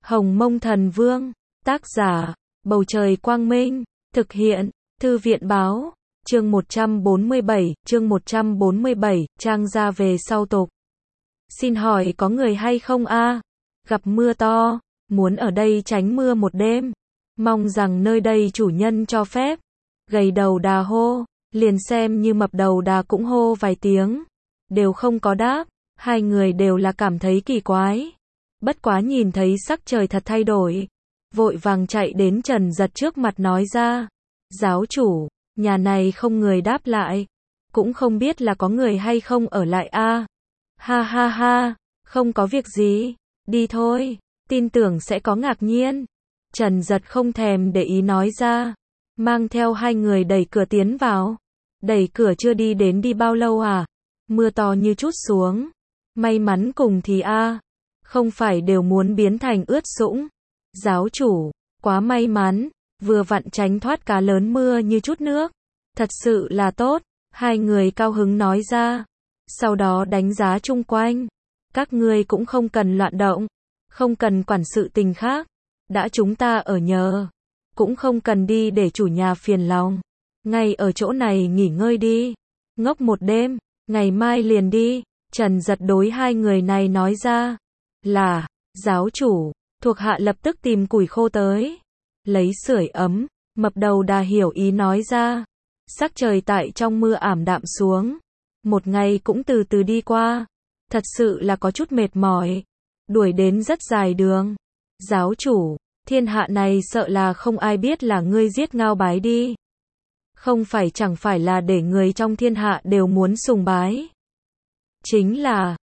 Hồng Mông Thần Vương, tác giả, Bầu Trời Quang Minh, thực hiện, Thư viện Báo, chương 147, trang ra về sau tục. Xin hỏi có người hay không a? Gặp mưa to, muốn ở đây tránh mưa một đêm. Mong rằng nơi đây chủ nhân cho phép. Gầy đầu đà hô, liền xem như mập đầu đà cũng hô vài tiếng. Đều không có đáp, hai người đều là cảm thấy kỳ quái. Bất quá nhìn thấy sắc trời thật thay đổi. Vội vàng chạy đến Trần Giật trước mặt nói ra. Giáo chủ, nhà này không người đáp lại. Cũng không biết là có người hay không ở lại a. Ha ha ha, không có việc gì, đi thôi, tin tưởng sẽ có ngạc nhiên. Trần Giật không thèm để ý nói ra, mang theo hai người đẩy cửa tiến vào. Đẩy cửa chưa đi đến đi bao lâu à? Mưa to như chút xuống. May mắn cùng thì a, không phải đều muốn biến thành ướt sũng. Giáo chủ, quá may mắn, vừa vặn tránh thoát cá lớn mưa như chút nước. Thật sự là tốt, hai người cao hứng nói ra. Sau đó đánh giá chung quanh. Các ngươi cũng không cần loạn động, không cần quản sự tình khác. Đã chúng ta ở nhờ, cũng không cần đi để chủ nhà phiền lòng. Ngay ở chỗ này nghỉ ngơi đi. Ngốc một đêm, ngày mai liền đi. Trần Giật đối hai người này nói ra. Là, giáo chủ, thuộc hạ lập tức tìm củi khô tới. Lấy sưởi ấm, mập đầu đà hiểu ý nói ra. Sắc trời tại trong mưa ảm đạm xuống. Một ngày cũng từ từ đi qua. Thật sự là có chút mệt mỏi. Đuổi đến rất dài đường. Giáo chủ, thiên hạ này sợ là không ai biết là ngươi giết Ngao Bái đi. Không phải chẳng phải là để người trong thiên hạ đều muốn sùng bái. Chính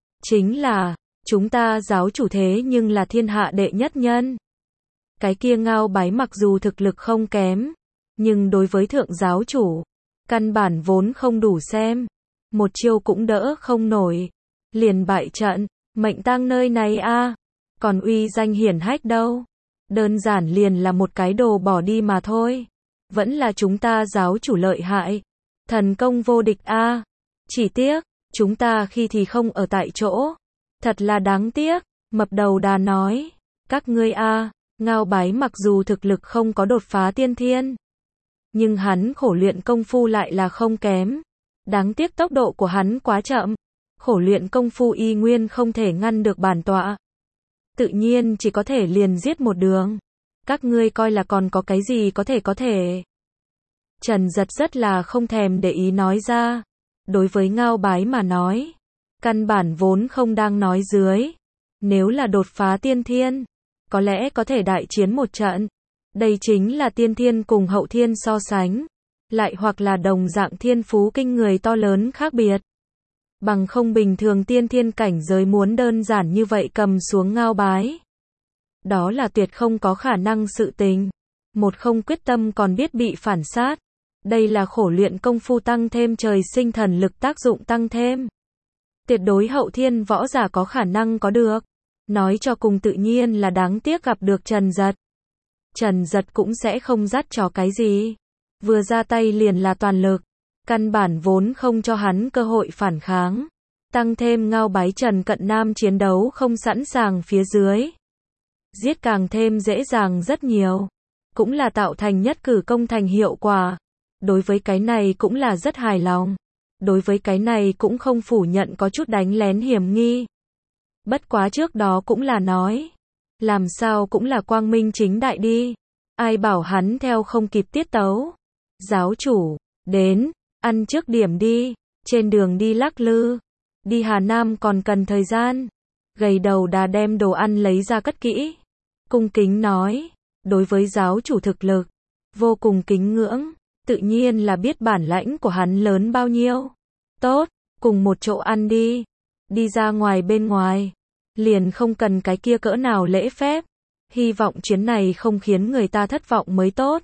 là, chúng ta giáo chủ thế nhưng là thiên hạ đệ nhất nhân. Cái kia Ngao Bái mặc dù thực lực không kém, nhưng đối với thượng giáo chủ, căn bản vốn không đủ xem. Một chiêu cũng đỡ không nổi. Liền bại trận, mệnh tang nơi này a, còn uy danh hiển hách đâu. Đơn giản liền là một cái đồ bỏ đi mà thôi. Vẫn là chúng ta giáo chủ lợi hại. Thần công vô địch a. Chỉ tiếc, chúng ta khi thì không ở tại chỗ. Thật là đáng tiếc, mập đầu đà nói. Các ngươi a, Ngao Bái mặc dù thực lực không có đột phá tiên thiên, nhưng hắn khổ luyện công phu lại là không kém. Đáng tiếc tốc độ của hắn quá chậm. Khổ luyện công phu y nguyên không thể ngăn được bản tọa. Tự nhiên chỉ có thể liền giết một đường. Các ngươi coi là còn có cái gì có thể. Trần Giật rất là không thèm để ý nói ra. Đối với Ngao Bái mà nói, căn bản vốn không đang nói dưới. Nếu là đột phá tiên thiên, có lẽ có thể đại chiến một trận. Đây chính là tiên thiên cùng hậu thiên so sánh. Lại hoặc là đồng dạng thiên phú kinh người to lớn khác biệt. Bằng không bình thường tiên thiên cảnh giới muốn đơn giản như vậy cầm xuống Ngao Bái. Đó là tuyệt không có khả năng sự tình. Một không quyết tâm còn biết bị phản sát. Đây là khổ luyện công phu tăng thêm trời sinh thần lực tác dụng tăng thêm. Tuyệt đối hậu thiên võ giả có khả năng có được. Nói cho cùng tự nhiên là đáng tiếc gặp được Trần Giật. Trần Giật cũng sẽ không dắt trò cái gì. Vừa ra tay liền là toàn lực. Căn bản vốn không cho hắn cơ hội phản kháng. Tăng thêm Ngao Bái Trần Cận Nam chiến đấu không sẵn sàng phía dưới. Giết càng thêm dễ dàng rất nhiều. Cũng là tạo thành nhất cử công thành hiệu quả. Đối với cái này cũng là rất hài lòng. Đối với cái này cũng không phủ nhận có chút đánh lén hiểm nghi. Bất quá trước đó cũng là nói. Làm sao cũng là quang minh chính đại đi. Ai bảo hắn theo không kịp tiết tấu. Giáo chủ, đến, ăn trước điểm đi. Trên đường đi lắc lư. Đi Hà Nam còn cần thời gian. Gầy đầu đà đem đồ ăn lấy ra cất kỹ. Cung kính nói. Đối với giáo chủ thực lực, vô cùng kính ngưỡng. Tự nhiên là biết bản lãnh của hắn lớn bao nhiêu. Tốt, cùng một chỗ ăn đi. Đi ra ngoài bên ngoài. Liền không cần cái kia cỡ nào lễ phép. Hy vọng chuyến này không khiến người ta thất vọng mới tốt.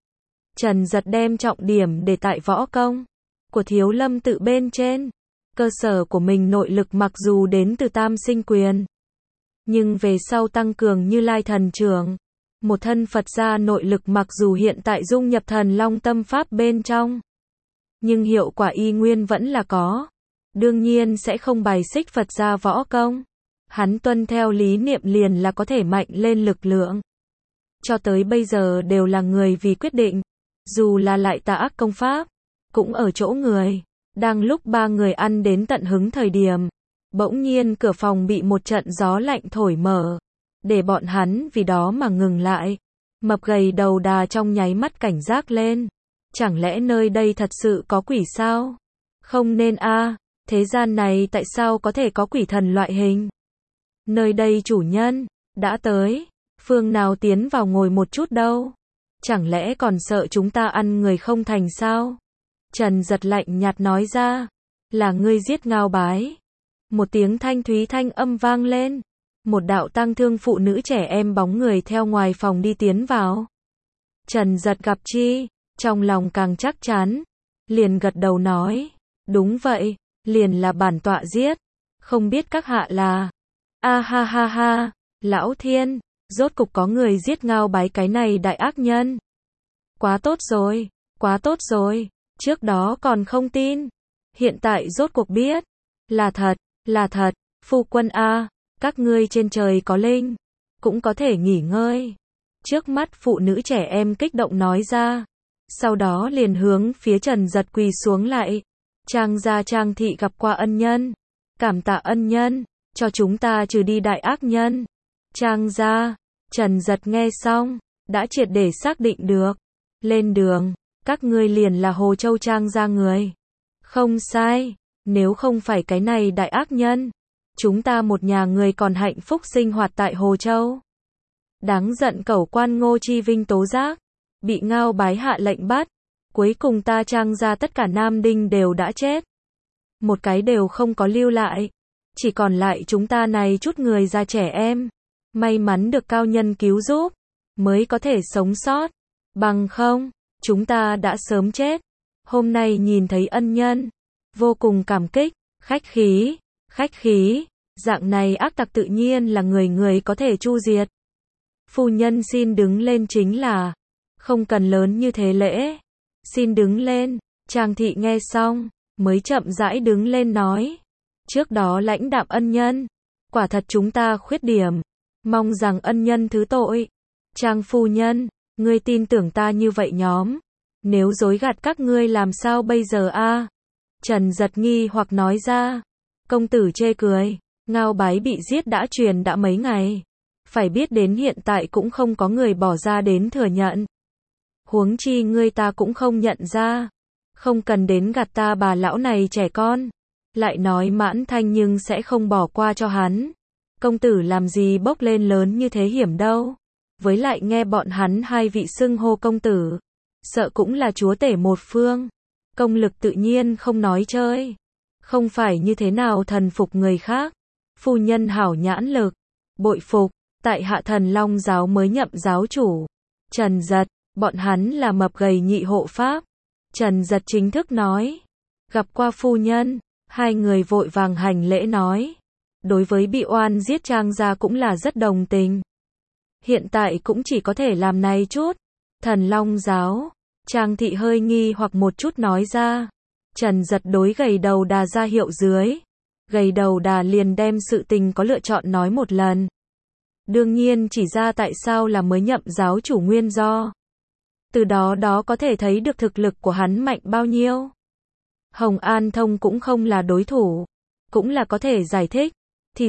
Trần Giật đem trọng điểm để tại võ công của Thiếu Lâm tự bên trên. Cơ sở của mình nội lực mặc dù đến từ Tam Sinh Quyền, nhưng về sau tăng cường Như Lai Thần Trưởng. Một thân Phật gia nội lực mặc dù hiện tại dung nhập Thần Long Tâm Pháp bên trong, nhưng hiệu quả y nguyên vẫn là có. Đương nhiên sẽ không bài xích Phật gia võ công. Hắn tuân theo lý niệm liền là có thể mạnh lên lực lượng. Cho tới bây giờ đều là người vì quyết định, dù là lại tà ác công pháp, cũng ở chỗ người. Đang lúc ba người ăn đến tận hứng thời điểm, bỗng nhiên cửa phòng bị một trận gió lạnh thổi mở, để bọn hắn vì đó mà ngừng lại. Mập gầy đầu đà trong nháy mắt cảnh giác lên. Chẳng lẽ nơi đây thật sự có quỷ sao? Không nên a, thế gian này tại sao có thể có quỷ thần loại hình? Nơi đây chủ nhân đã tới, phương nào tiến vào ngồi một chút đâu? Chẳng lẽ còn sợ chúng ta ăn người không thành sao? Trần Giật lạnh nhạt nói ra, là ngươi giết Ngao Bái. Một tiếng thanh thúy thanh âm vang lên, một đạo tang thương phụ nữ trẻ em bóng người theo ngoài phòng đi tiến vào. Trần Giật gặp chi, trong lòng càng chắc chắn, liền gật đầu nói, đúng vậy, liền là bản tọa giết, không biết các hạ là. A ha ha ha, lão thiên, rốt cục có người giết Ngao Bái cái này đại ác nhân. Quá tốt rồi, quá tốt rồi, trước đó còn không tin, hiện tại rốt cuộc biết, là thật, phu quân a, các ngươi trên trời có linh, cũng có thể nghỉ ngơi. Trước mắt phụ nữ trẻ em kích động nói ra, sau đó liền hướng phía Trần Giật quỳ xuống lại. Trang gia Trang thị gặp qua ân nhân, cảm tạ ân nhân, cho chúng ta trừ đi đại ác nhân. Trang gia, Trần Giật nghe xong, đã triệt để xác định được, lên đường, các ngươi liền là Hồ Châu Trang gia người. Không sai, nếu không phải cái này đại ác nhân, chúng ta một nhà người còn hạnh phúc sinh hoạt tại Hồ Châu. Đáng giận cẩu quan Ngô Chi Vinh tố giác, bị Ngao Bái hạ lệnh bắt, cuối cùng ta Trang gia tất cả nam đinh đều đã chết. Một cái đều không có lưu lại, chỉ còn lại chúng ta này chút người già trẻ em, may mắn được cao nhân cứu giúp, mới có thể sống sót, bằng không, chúng ta đã sớm chết. Hôm nay nhìn thấy ân nhân, vô cùng cảm kích, khách khí, dạng này ác tặc tự nhiên là người người có thể chu diệt. Phu nhân xin đứng lên chính là, không cần lớn như thế lễ, xin đứng lên. Trang thị nghe xong, mới chậm rãi đứng lên nói, trước đó lãnh đạm ân nhân, quả thật chúng ta khuyết điểm, mong rằng ân nhân thứ tội. Trang phu nhân, ngươi tin tưởng ta như vậy nhóm, nếu dối gạt các ngươi làm sao bây giờ a? Trần Giật nghi hoặc nói ra, công tử chê cười, Ngao Bái bị giết đã truyền đã mấy ngày, phải biết đến hiện tại cũng không có người bỏ ra đến thừa nhận. Huống chi ngươi ta cũng không nhận ra, không cần đến gạt ta bà lão này trẻ con. Lại nói Mãn Thanh nhưng sẽ không bỏ qua cho hắn. Công tử làm gì bốc lên lớn như thế hiểm đâu. Với lại nghe bọn hắn hai vị xưng hô công tử, sợ cũng là chúa tể một phương. Công lực tự nhiên không nói chơi. Không phải như thế nào thần phục người khác. Phu nhân hảo nhãn lực, bội phục, tại hạ Thần Long giáo mới nhậm giáo chủ. Trần Giật, bọn hắn là mập gầy nhị hộ pháp. Trần Giật chính thức nói, gặp qua phu nhân. Hai người vội vàng hành lễ nói, đối với bị oan giết Trang gia cũng là rất đồng tình. Hiện tại cũng chỉ có thể làm này chút. Thần Long giáo, Trang thị hơi nghi hoặc một chút nói ra. Trần Giật đối gầy đầu đà ra hiệu dưới. Gầy đầu đà liền đem sự tình có lựa chọn nói một lần. Đương nhiên chỉ ra tại sao là mới nhậm giáo chủ nguyên do. Từ đó có thể thấy được thực lực của hắn mạnh bao nhiêu. Hồng An Thông cũng không là đối thủ, cũng là có thể giải thích. Thì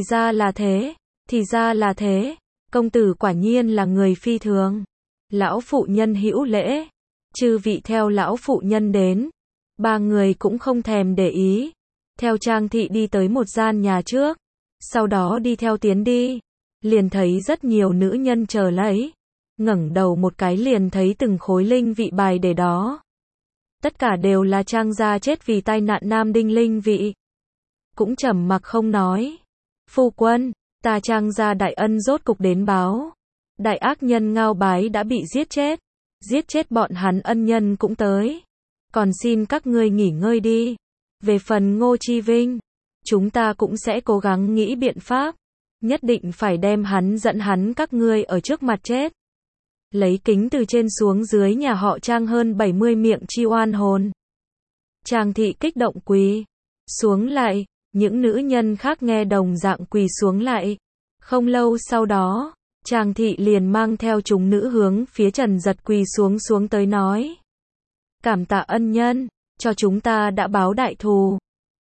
ra là thế, công tử quả nhiên là người phi thường. Lão phụ nhân hữu lễ, chư vị theo lão phụ nhân đến. Ba người cũng không thèm để ý, theo Trang thị đi tới một gian nhà trước, sau đó đi theo tiến đi, liền thấy rất nhiều nữ nhân chờ lấy. Ngẩng đầu một cái liền thấy từng khối linh vị bài để đó. Tất cả đều là Trang gia chết vì tai nạn nam đinh linh vị. Cũng trầm mặc không nói. Phu quân, ta Trang gia đại ân rốt cục đến báo. Đại ác nhân Ngao Bái đã bị giết chết. Giết chết bọn hắn ân nhân cũng tới. Còn xin các ngươi nghỉ ngơi đi. Về phần Ngô Chi Vinh, chúng ta cũng sẽ cố gắng nghĩ biện pháp. Nhất định phải đem hắn dẫn hắn các ngươi ở trước mặt chết. Lấy kính từ trên xuống dưới nhà họ Trang hơn 70 miệng chi oan hồn. Trang thị kích động quỳ xuống lại, Những nữ nhân khác nghe đồng dạng quỳ xuống lại. Không lâu sau đó, Trang thị liền mang theo chúng nữ hướng phía Trần Giật quỳ xuống tới nói. Cảm tạ ân nhân, cho chúng ta đã báo đại thù.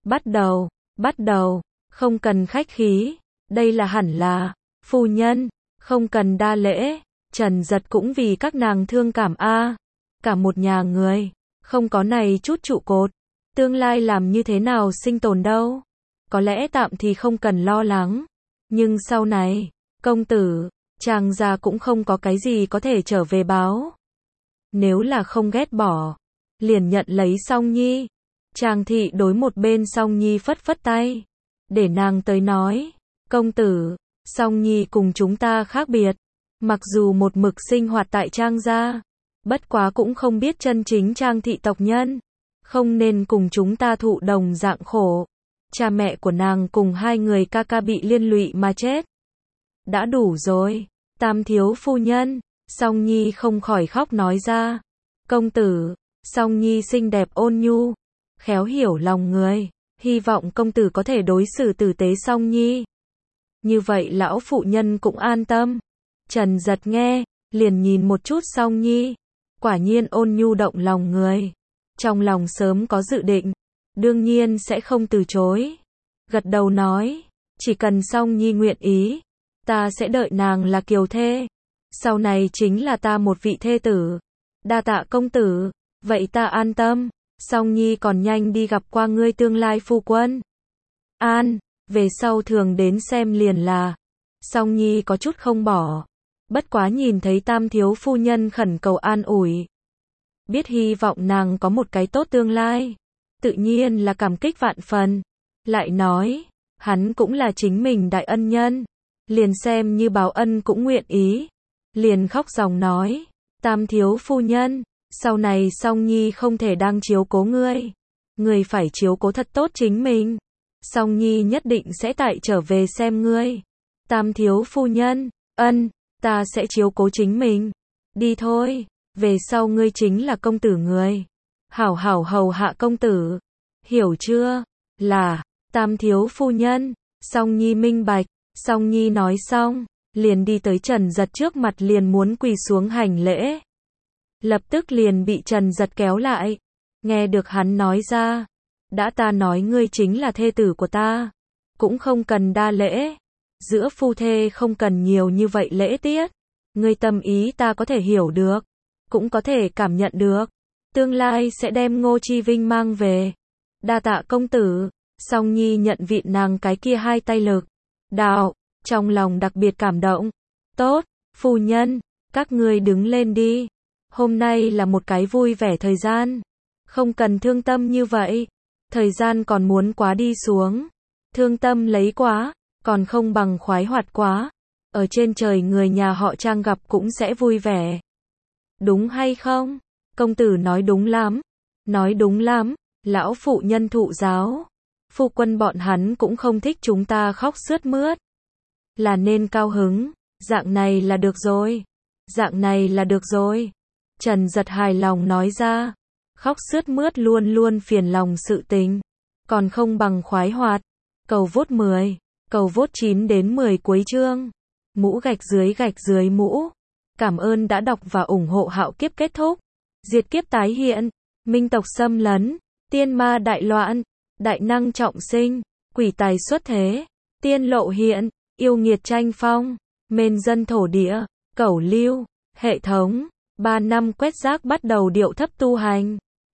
Bắt đầu, không cần khách khí, đây là hẳn là, phu nhân, không cần đa lễ, Trần Giật cũng vì các nàng thương cảm cả một nhà người, không có này chút trụ cột, tương lai làm như thế nào sinh tồn đâu, có lẽ tạm thì không cần lo lắng, nhưng sau này, công tử, Trang gia cũng không có cái gì có thể trở về báo. Nếu là không ghét bỏ, liền nhận lấy Song Nhi. Trang thị đối một bên Song Nhi phất phất tay, để nàng tới nói, công tử, Song Nhi cùng chúng ta khác biệt, mặc dù một mực sinh hoạt tại Trang gia, bất quá cũng không biết chân chính Trang thị tộc nhân, không nên cùng chúng ta thụ đồng dạng khổ. Cha mẹ của nàng cùng hai người ca ca bị liên lụy mà chết. Đã đủ rồi, Tam thiếu phu nhân, Song Nhi không khỏi khóc nói ra. Công tử, Song Nhi xinh đẹp ôn nhu, khéo hiểu lòng người, hy vọng công tử có thể đối xử tử tế Song Nhi. Như vậy lão phụ nhân cũng an tâm. Trần Giật nghe, liền nhìn một chút Song Nhi, quả nhiên ôn nhu động lòng người. Trong lòng sớm có dự định, đương nhiên sẽ không từ chối. Gật đầu nói, chỉ cần Song Nhi nguyện ý, ta sẽ đợi nàng là kiều thê. Sau này chính là ta một vị thê tử. Đa tạ công tử, vậy ta an tâm. Song Nhi còn nhanh đi gặp qua ngươi tương lai phu quân. Về sau thường đến xem liền là. Song Nhi có chút không bỏ. Bất quá nhìn thấy Tam thiếu phu nhân khẩn cầu an ủi, biết hy vọng nàng có một cái tốt tương lai, tự nhiên là cảm kích vạn phần. Lại nói, hắn cũng là chính mình đại ân nhân, liền xem như báo ân cũng nguyện ý. Liền khóc ròng nói, Tam thiếu phu nhân, sau này Song Nhi không thể đang chiếu cố ngươi, ngươi phải chiếu cố thật tốt chính mình. Song Nhi nhất định sẽ tại trở về xem ngươi. Tam thiếu phu nhân, ta sẽ chiếu cố chính mình. Đi thôi, về sau ngươi chính là công tử người. Hảo hảo hầu hạ công tử. Hiểu chưa? Là, Tam thiếu phu nhân. Song Nhi minh bạch. Song Nhi nói xong, liền đi tới Trần Giật trước mặt liền muốn quỳ xuống hành lễ. Lập tức liền bị Trần Giật kéo lại. Nghe được hắn nói ra, đã ta nói ngươi chính là thê tử của ta, cũng không cần đa lễ. Giữa phu thê không cần nhiều như vậy lễ tiết. Ngươi tâm ý ta có thể hiểu được, cũng có thể cảm nhận được. Tương lai sẽ đem Ngô Chi Vinh mang về. Đa tạ công tử. Song Nhi nhận vịn nàng cái kia hai tay lực đạo, trong lòng đặc biệt cảm động. Tốt, phu nhân, các ngươi đứng lên đi. Hôm nay là một cái vui vẻ thời gian, không cần thương tâm như vậy. Thời gian còn muốn quá đi xuống, thương tâm lấy quá, còn không bằng khoái hoạt quá. Ở trên trời người nhà họ Trang gặp cũng sẽ vui vẻ. Đúng hay không? Công tử nói đúng lắm. Nói đúng lắm, lão phụ nhân thụ giáo. Phu quân bọn hắn cũng không thích chúng ta khóc sướt mướt. Là nên cao hứng, dạng này là được rồi. Dạng này là được rồi. Trần Giật hài lòng nói ra. Khóc sướt mướt luôn luôn phiền lòng sự tình, còn không bằng khoái hoạt. Cầu vốt 10, cầu vốt 9 đến 10 cuối chương. Mũ gạch dưới mũ. Cảm ơn đã đọc và ủng hộ Hạo Kiếp kết thúc. Diệt kiếp tái hiện, minh tộc xâm lấn, tiên ma đại loạn, đại năng trọng sinh, quỷ tài xuất thế, tiên lộ hiện, yêu nghiệt tranh phong, mên dân thổ địa, cẩu lưu, hệ thống, 3 năm quét rác bắt đầu điệu thấp tu hành.